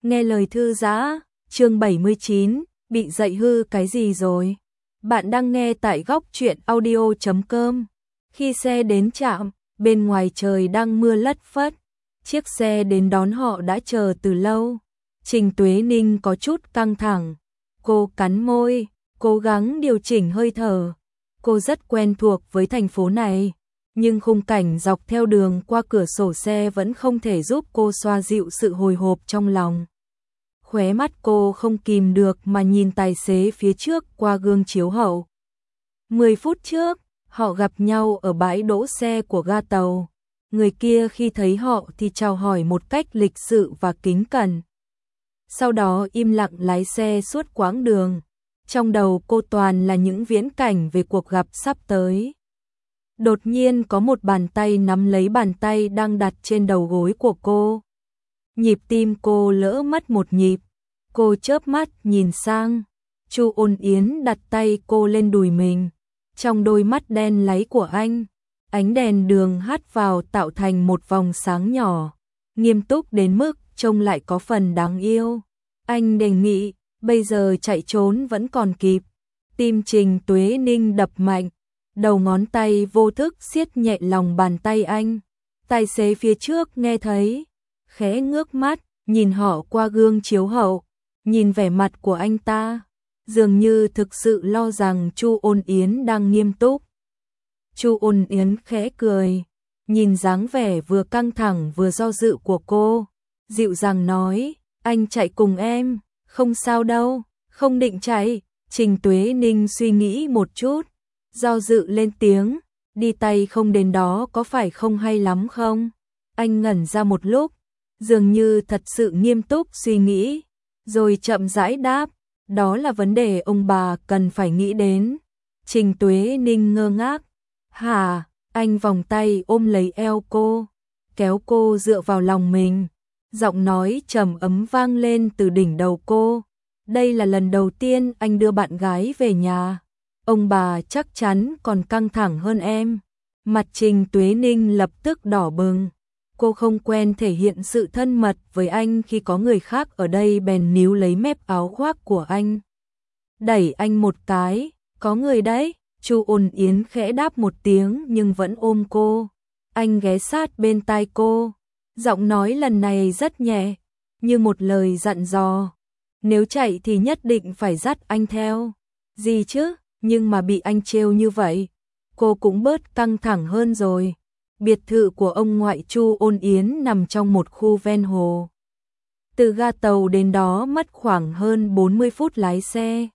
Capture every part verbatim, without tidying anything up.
Nghe lời thư giã, chương bảy mươi chín, bị dạy hư cái gì rồi? Bạn đang nghe tại góc truyện audio chấm com. Khi xe đến trạm, bên ngoài trời đang mưa lất phất. Chiếc xe đến đón họ đã chờ từ lâu. Trình Tuế Ninh có chút căng thẳng. Cô cắn môi, cố gắng điều chỉnh hơi thở. Cô rất quen thuộc với thành phố này, nhưng khung cảnh dọc theo đường qua cửa sổ xe vẫn không thể giúp cô xoa dịu sự hồi hộp trong lòng. Khóe mắt cô không kìm được mà nhìn tài xế phía trước qua gương chiếu hậu. Mười phút trước, họ gặp nhau ở bãi đỗ xe của ga tàu. Người kia khi thấy họ thì chào hỏi một cách lịch sự và kính cẩn. Sau đó im lặng lái xe suốt quãng đường. Trong đầu cô toàn là những viễn cảnh về cuộc gặp sắp tới. Đột nhiên có một bàn tay nắm lấy bàn tay đang đặt trên đầu gối của cô. Nhịp tim cô lỡ mất một nhịp. Cô chớp mắt nhìn sang. Chu Ôn Yến đặt tay cô lên đùi mình. Trong đôi mắt đen láy của anh, ánh đèn đường hắt vào tạo thành một vòng sáng nhỏ, nghiêm túc đến mức trông lại có phần đáng yêu. Anh đề nghị, bây giờ chạy trốn vẫn còn kịp. Tim Trình Tuế Ninh đập mạnh, đầu ngón tay vô thức siết nhẹ lòng bàn tay anh. Tài xế phía trước nghe thấy, khẽ ngước mắt, nhìn họ qua gương chiếu hậu, nhìn vẻ mặt của anh ta, dường như thực sự lo rằng Chu Ôn Yến đang nghiêm túc. Chu Ôn Yến khẽ cười, nhìn dáng vẻ vừa căng thẳng vừa do dự của cô, dịu dàng nói, anh chạy cùng em, không sao đâu, không định chạy. Trình Tuế Ninh suy nghĩ một chút, do dự lên tiếng, đi tay không đến đó có phải không hay lắm không? Anh ngẩn ra một lúc, dường như thật sự nghiêm túc suy nghĩ, rồi chậm rãi đáp, đó là vấn đề ông bà cần phải nghĩ đến. Trình Tuế Ninh ngơ ngác, hả? Anh vòng tay ôm lấy eo cô, kéo cô dựa vào lòng mình, giọng nói trầm ấm vang lên từ đỉnh đầu cô. Đây là lần đầu tiên anh đưa bạn gái về nhà, ông bà chắc chắn còn căng thẳng hơn em. Mặt Trình Tuế Ninh lập tức đỏ bừng. Cô không quen thể hiện sự thân mật với anh khi có người khác ở đây, bèn níu lấy mép áo khoác của anh. Đẩy anh một cái, có người đấy. Chu Ôn Yến khẽ đáp một tiếng nhưng vẫn ôm cô. Anh ghé sát bên tai cô, giọng nói lần này rất nhẹ, như một lời dặn dò. Nếu chạy thì nhất định phải dắt anh theo. Gì chứ, nhưng mà bị anh trêu như vậy, cô cũng bớt căng thẳng hơn rồi. Biệt thự của ông ngoại Chu Ôn Yến nằm trong một khu ven hồ. Từ ga tàu đến đó mất khoảng hơn bốn mươi phút lái xe.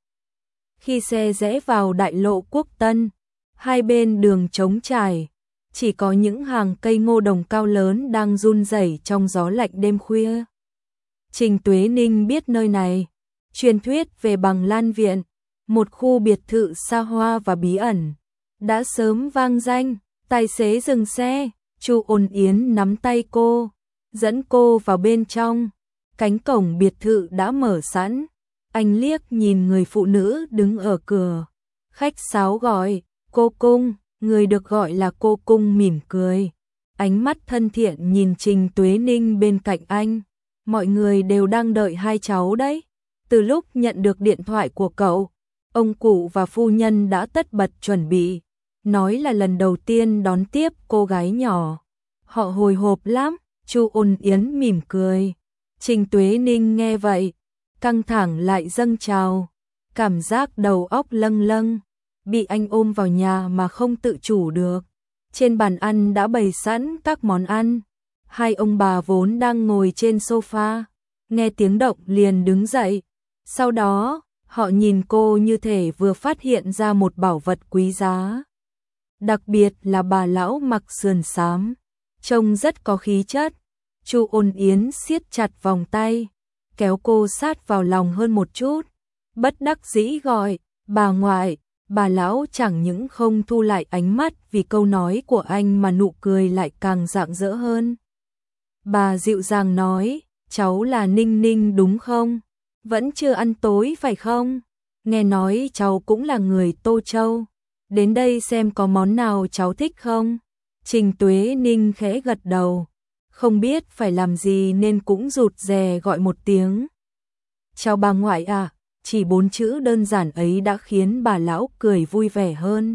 Khi xe rẽ vào đại lộ Quốc Tân, hai bên đường trống trải, chỉ có những hàng cây ngô đồng cao lớn đang run rẩy trong gió lạnh đêm khuya. Trình Tuế Ninh biết nơi này, truyền thuyết về Bằng Lan Viện, một khu biệt thự xa hoa và bí ẩn, đã sớm vang danh. Tài xế dừng xe, Chu Ôn Yến nắm tay cô, dẫn cô vào bên trong. Cánh cổng biệt thự đã mở sẵn. Anh liếc nhìn người phụ nữ đứng ở cửa. Khách sáo gọi, cô Cung, người được gọi là cô Cung mỉm cười. Ánh mắt thân thiện nhìn Trình Tuế Ninh bên cạnh anh. Mọi người đều đang đợi hai cháu đấy. Từ lúc nhận được điện thoại của cậu, ông cụ và phu nhân đã tất bật chuẩn bị. Nói là lần đầu tiên đón tiếp cô gái nhỏ. Họ hồi hộp lắm. Chu Ôn Yến mỉm cười. Trình Tuế Ninh nghe vậy, căng thẳng lại dâng trào, cảm giác đầu óc lâng lâng, bị anh ôm vào nhà mà không tự chủ được. Trên bàn ăn đã bày sẵn các món ăn. Hai ông bà vốn đang ngồi trên sofa, nghe tiếng động liền đứng dậy. Sau đó, họ nhìn cô như thể vừa phát hiện ra một bảo vật quý giá. Đặc biệt là bà lão mặc sườn xám, trông rất có khí chất. Chu Ôn Yến siết chặt vòng tay, kéo cô sát vào lòng hơn một chút. Bất đắc dĩ gọi, bà ngoại. Bà lão chẳng những không thu lại ánh mắt vì câu nói của anh mà nụ cười lại càng rạng rỡ hơn. Bà dịu dàng nói, cháu là Ninh Ninh đúng không? Vẫn chưa ăn tối phải không? Nghe nói cháu cũng là người Tô Châu. Đến đây xem có món nào cháu thích không? Trình Tuế Ninh khẽ gật đầu. không biết phải làm gì nên cũng rụt rè gọi một tiếng. Chào bà ngoại à, chỉ bốn chữ đơn giản ấy đã khiến bà lão cười vui vẻ hơn.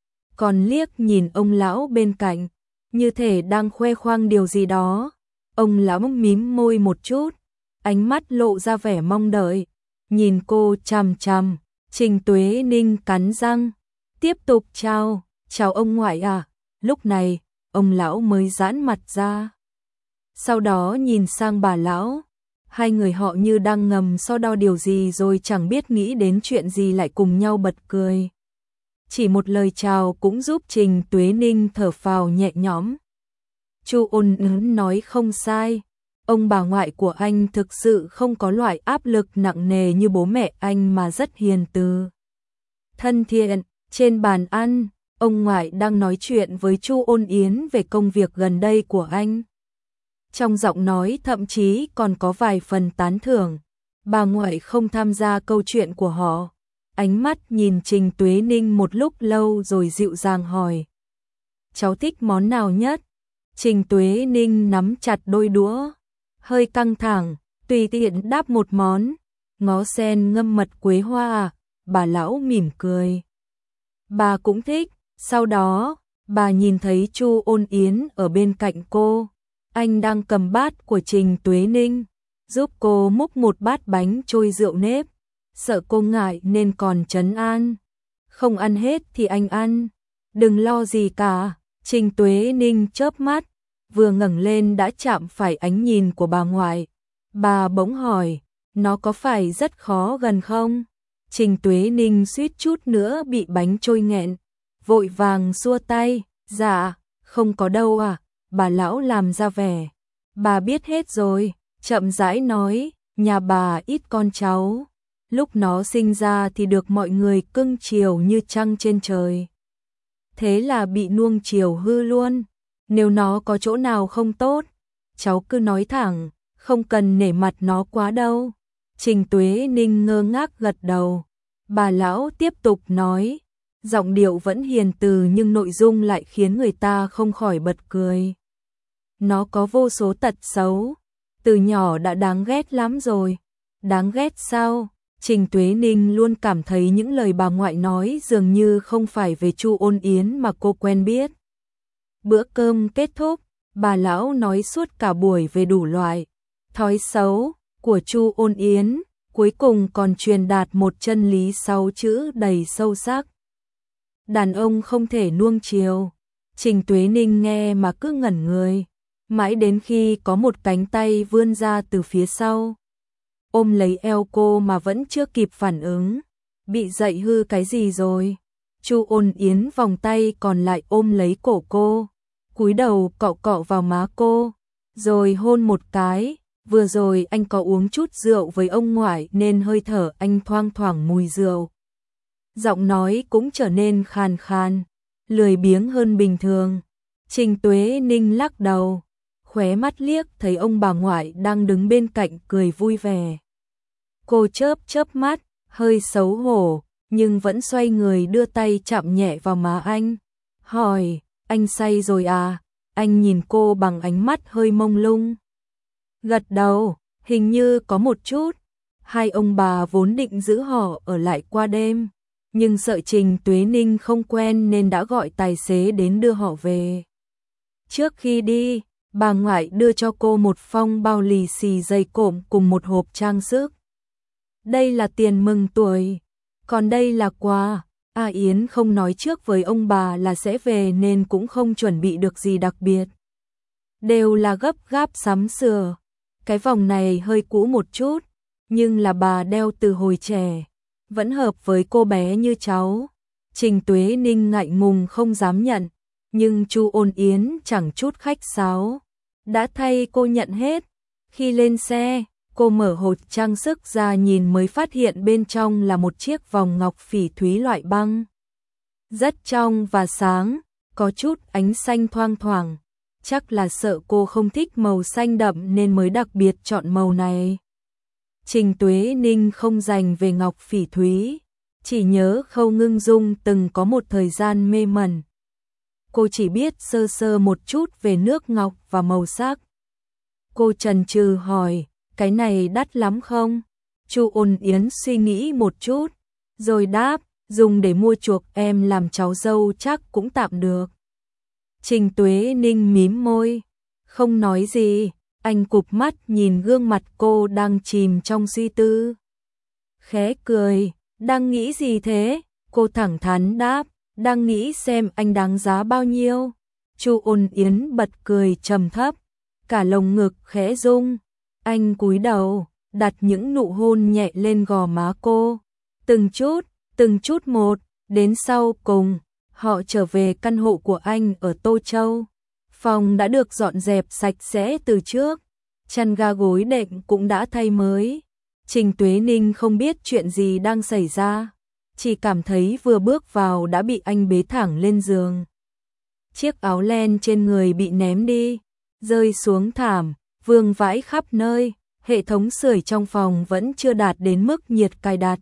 Còn liếc nhìn ông lão bên cạnh, như thể đang khoe khoang điều gì đó. Ông lão mím môi một chút, ánh mắt lộ ra vẻ mong đợi, nhìn cô chằm chằm. Trình Tuế Ninh cắn răng, tiếp tục chào, chào ông ngoại à. Lúc này, ông lão mới giãn mặt ra. Sau đó nhìn sang bà lão, hai người họ như đang ngầm so đo điều gì rồi chẳng biết nghĩ đến chuyện gì lại cùng nhau bật cười. Chỉ một lời chào cũng giúp Trình Tuế Ninh thở phào nhẹ nhõm. Chu Ôn Ấn nói không sai, ông bà ngoại của anh thực sự không có loại áp lực nặng nề như bố mẹ anh mà rất hiền từ. Thân thiện, trên bàn ăn, ông ngoại đang nói chuyện với Chu Ôn Yến về công việc gần đây của anh. Trong giọng nói thậm chí còn có vài phần tán thưởng. Bà ngoại không tham gia câu chuyện của họ. Ánh mắt nhìn Trình Tuế Ninh một lúc lâu rồi dịu dàng hỏi. Cháu thích món nào nhất? Trình Tuế Ninh nắm chặt đôi đũa, hơi căng thẳng, tùy tiện đáp một món. Ngó sen ngâm mật quế hoa à? Bà lão mỉm cười. Bà cũng thích. Sau đó, bà nhìn thấy Chu Ôn Yến ở bên cạnh cô. Anh đang cầm bát của Trình Tuế Ninh, giúp cô múc một bát bánh trôi rượu nếp. Sợ cô ngại nên còn trấn an. Không ăn hết thì anh ăn, đừng lo gì cả. Trình Tuế Ninh chớp mắt, vừa ngẩng lên đã chạm phải ánh nhìn của bà ngoại. Bà bỗng hỏi, nó có phải rất khó gần không? Trình Tuế Ninh suýt chút nữa bị bánh trôi nghẹn, vội vàng xua tay. Dạ, không có đâu à. Bà lão làm ra vẻ bà biết hết rồi, chậm rãi nói, nhà bà ít con cháu, lúc nó sinh ra thì được mọi người cưng chiều như trăng trên trời. Thế là bị nuông chiều hư luôn. Nếu nó có chỗ nào không tốt, cháu cứ nói thẳng, không cần nể mặt nó quá đâu. Trình Tuế Ninh ngơ ngác gật đầu. Bà lão tiếp tục nói, giọng điệu vẫn hiền từ nhưng nội dung lại khiến người ta không khỏi bật cười. Nó có vô số tật xấu, từ nhỏ đã đáng ghét lắm rồi. Đáng ghét sao? Trình Tuế Ninh luôn cảm thấy những lời bà ngoại nói dường như không phải về Chu Ôn Yến mà cô quen biết. Bữa cơm kết thúc, bà lão nói suốt cả buổi về đủ loại thói xấu của Chu Ôn Yến, cuối cùng còn truyền đạt một chân lý sáu chữ đầy sâu sắc. Đàn ông không thể nuông chiều. Trình Tuế Ninh nghe mà cứ ngẩn người, mãi đến khi có một cánh tay vươn ra từ phía sau, ôm lấy eo cô mà vẫn chưa kịp phản ứng. Bị dậy hư cái gì rồi? Chu Ôn Yến vòng tay còn lại ôm lấy cổ cô, cúi đầu cọ cọ vào má cô, rồi hôn một cái. Vừa rồi anh có uống chút rượu với ông ngoại nên hơi thở anh thoang thoảng mùi rượu. Giọng nói cũng trở nên khàn khàn, lười biếng hơn bình thường. Trình Tuế Ninh lắc đầu, khóe mắt liếc thấy ông bà ngoại đang đứng bên cạnh cười vui vẻ. Cô chớp chớp mắt, hơi xấu hổ, nhưng vẫn xoay người đưa tay chạm nhẹ vào má anh. Hỏi, anh say rồi à? Anh nhìn cô bằng ánh mắt hơi mông lung. Gật đầu, hình như có một chút. Hai ông bà vốn định giữ họ ở lại qua đêm, nhưng sợ Trình Tuế Ninh không quen nên đã gọi tài xế đến đưa họ về. Trước khi đi, bà ngoại đưa cho cô một phong bao lì xì dày cộm cùng một hộp trang sức. Đây là tiền mừng tuổi, còn đây là quà. A Yến không nói trước với ông bà là sẽ về nên cũng không chuẩn bị được gì đặc biệt. Đều là gấp gáp sắm sửa. Cái vòng này hơi cũ một chút, nhưng là bà đeo từ hồi trẻ, vẫn hợp với cô bé như cháu. Trình Tuế Ninh ngại ngùng không dám nhận, nhưng Chu Ôn Yến chẳng chút khách sáo, đã thay cô nhận hết. Khi lên xe, cô mở hộp trang sức ra nhìn mới phát hiện bên trong là một chiếc vòng ngọc phỉ thúy loại băng. Rất trong và sáng, có chút ánh xanh thoang thoảng. Chắc là sợ cô không thích màu xanh đậm nên mới đặc biệt chọn màu này. Trình Tuế Ninh không dành về ngọc phỉ thúy, chỉ nhớ Khâu Ngưng Dung từng có một thời gian mê mẩn. Cô chỉ biết sơ sơ một chút về nước ngọc và màu sắc, Cô chần chừ hỏi, cái này đắt lắm không? Chu Ôn Yến suy nghĩ một chút, rồi đáp, dùng để mua chuộc em làm cháu dâu chắc cũng tạm được. Trình Tuế Ninh mím môi, không nói gì, anh cụp mắt nhìn gương mặt cô đang chìm trong suy tư. Khẽ cười, đang nghĩ gì thế? Cô thẳng thắn đáp, đang nghĩ xem anh đáng giá bao nhiêu. Chu Ôn Yến bật cười trầm thấp, cả lồng ngực khẽ rung. Anh cúi đầu, đặt những nụ hôn nhẹ lên gò má cô. Từng chút, từng chút một, đến sau cùng, họ trở về căn hộ của anh ở Tô Châu. Phòng đã được dọn dẹp sạch sẽ từ trước, chăn ga gối đệm cũng đã thay mới. Trình Tuế Ninh không biết chuyện gì đang xảy ra, chỉ cảm thấy vừa bước vào đã bị anh bế thẳng lên giường. Chiếc áo len trên người bị ném đi, rơi xuống thảm, vương vãi khắp nơi, hệ thống sưởi trong phòng vẫn chưa đạt đến mức nhiệt cài đặt.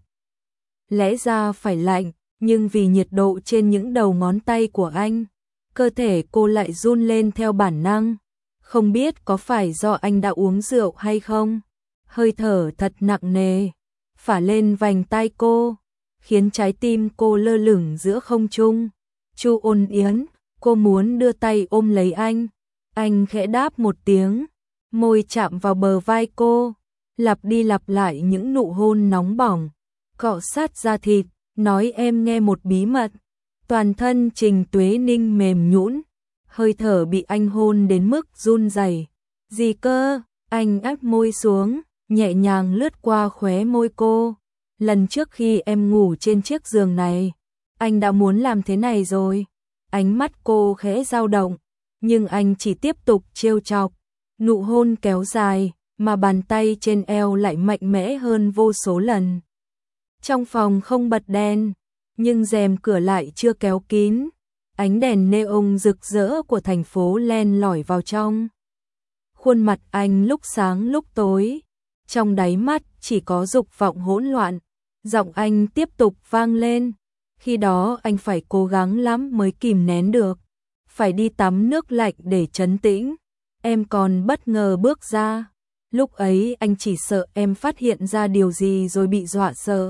Lẽ ra phải lạnh, nhưng vì nhiệt độ trên những đầu ngón tay của anh, cơ thể cô lại run lên theo bản năng. Không biết có phải do anh đã uống rượu hay không? Hơi thở thật nặng nề, phả lên vành tai cô, khiến trái tim cô lơ lửng giữa không trung. Chu Ôn Yến, cô muốn đưa tay ôm lấy anh. Anh khẽ đáp một tiếng, môi chạm vào bờ vai cô, lặp đi lặp lại những nụ hôn nóng bỏng, cọ sát da thịt, nói em nghe một bí mật. Toàn thân Trình Tuế Ninh mềm nhũn, hơi thở bị anh hôn đến mức run rẩy. Gì cơ? Anh áp môi xuống, nhẹ nhàng lướt qua khóe môi cô. Lần trước khi em ngủ trên chiếc giường này, anh đã muốn làm thế này rồi. Ánh mắt cô khẽ dao động, nhưng anh chỉ tiếp tục trêu chọc. Nụ hôn kéo dài, mà bàn tay trên eo lại mạnh mẽ hơn vô số lần. Trong phòng không bật đèn, nhưng rèm cửa lại chưa kéo kín. Ánh đèn neon rực rỡ của thành phố len lỏi vào trong. Khuôn mặt anh lúc sáng lúc tối, trong đáy mắt chỉ có dục vọng hỗn loạn. Giọng anh tiếp tục vang lên. Khi đó anh phải cố gắng lắm mới kìm nén được. Phải đi tắm nước lạnh để trấn tĩnh. Em còn bất ngờ bước ra. Lúc ấy anh chỉ sợ em phát hiện ra điều gì rồi bị dọa sợ.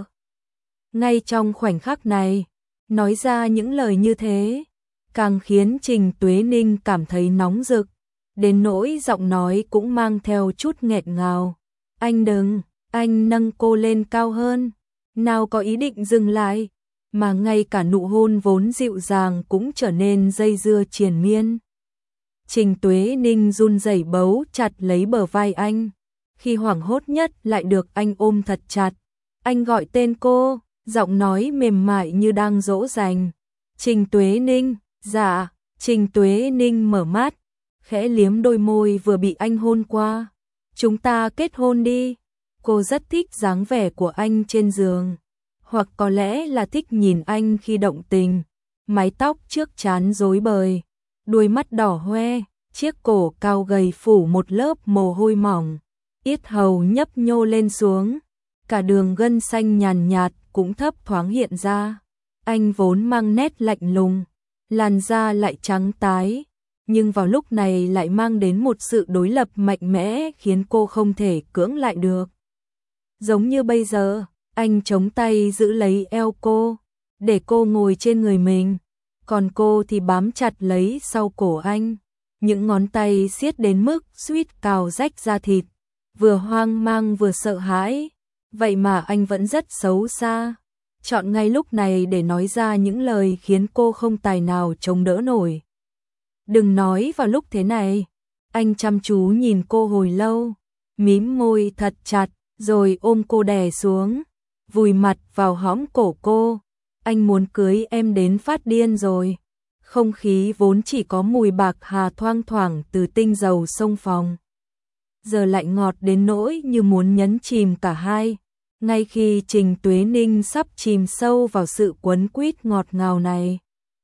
Ngay trong khoảnh khắc này, nói ra những lời như thế, càng khiến Trình Tuế Ninh cảm thấy nóng rực, đến nỗi giọng nói cũng mang theo chút nghẹn ngào. Anh đừng, anh nâng cô lên cao hơn, nào có ý định dừng lại, mà ngay cả nụ hôn vốn dịu dàng cũng trở nên dây dưa triền miên. Trình Tuế Ninh run rẩy bấu chặt lấy bờ vai anh, khi hoảng hốt nhất lại được anh ôm thật chặt. Anh gọi tên cô, giọng nói mềm mại như đang dỗ dành. Trình Tuế Ninh, dạ. Trình Tuế Ninh mở mắt, khẽ liếm đôi môi vừa bị anh hôn qua. Chúng ta kết hôn đi. Cô rất thích dáng vẻ của anh trên giường, hoặc có lẽ là thích nhìn anh khi động tình. Mái tóc trước trán rối bời, đuôi mắt đỏ hoe, chiếc cổ cao gầy phủ một lớp mồ hôi mỏng, yết hầu nhấp nhô lên xuống, cả đường gân xanh nhàn nhạt cũng thấp thoáng hiện ra. Anh vốn mang nét lạnh lùng, làn da lại trắng tái, nhưng vào lúc này lại mang đến một sự đối lập mạnh mẽ khiến cô không thể cưỡng lại được. Giống như bây giờ, anh chống tay giữ lấy eo cô, để cô ngồi trên người mình, còn cô thì bám chặt lấy sau cổ anh. Những ngón tay siết đến mức suýt cào rách da thịt, vừa hoang mang vừa sợ hãi. Vậy mà anh vẫn rất xấu xa, chọn ngay lúc này để nói ra những lời khiến cô không tài nào chống đỡ nổi. Đừng nói vào lúc thế này. Anh chăm chú nhìn cô hồi lâu, mím môi thật chặt, rồi ôm cô đè xuống, vùi mặt vào hõm cổ cô. Anh muốn cưới em đến phát điên rồi. Không khí vốn chỉ có mùi bạc hà thoang thoảng từ tinh dầu xông phòng, giờ lại ngọt đến nỗi như muốn nhấn chìm cả hai. Ngay khi Trình Tuế Ninh sắp chìm sâu vào sự quấn quýt ngọt ngào này,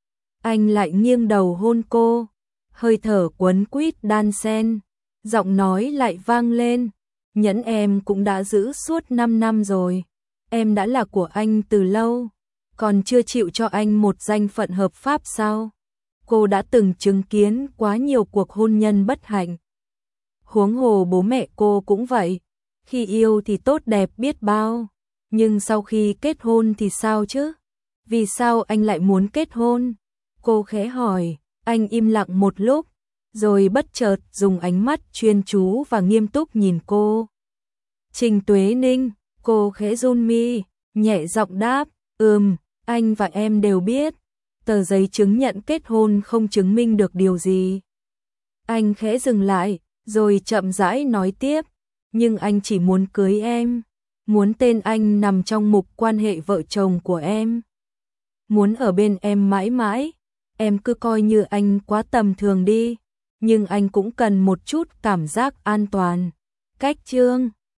anh lại nghiêng đầu hôn cô, hơi thở quấn quýt đan xen, giọng nói lại vang lên, nhẫn em cũng đã giữ suốt năm năm rồi, em đã là của anh từ lâu, còn chưa chịu cho anh một danh phận hợp pháp sao? Cô đã từng chứng kiến quá nhiều cuộc hôn nhân bất hạnh. Huống hồ bố mẹ cô cũng vậy, khi yêu thì tốt đẹp biết bao, nhưng sau khi kết hôn thì sao chứ? Vì sao anh lại muốn kết hôn? Cô khẽ hỏi, anh im lặng một lúc, rồi bất chợt dùng ánh mắt chuyên chú và nghiêm túc nhìn cô. Trình Tuế Ninh, cô khẽ run mi, nhẹ giọng đáp, ừm, anh và em đều biết, tờ giấy chứng nhận kết hôn không chứng minh được điều gì. Anh khẽ dừng lại, rồi chậm rãi nói tiếp, nhưng anh chỉ muốn cưới em, muốn tên anh nằm trong mục quan hệ vợ chồng của em. Muốn ở bên em mãi mãi, em cứ coi như anh quá tầm thường đi, nhưng anh cũng cần một chút cảm giác an toàn. Cách chương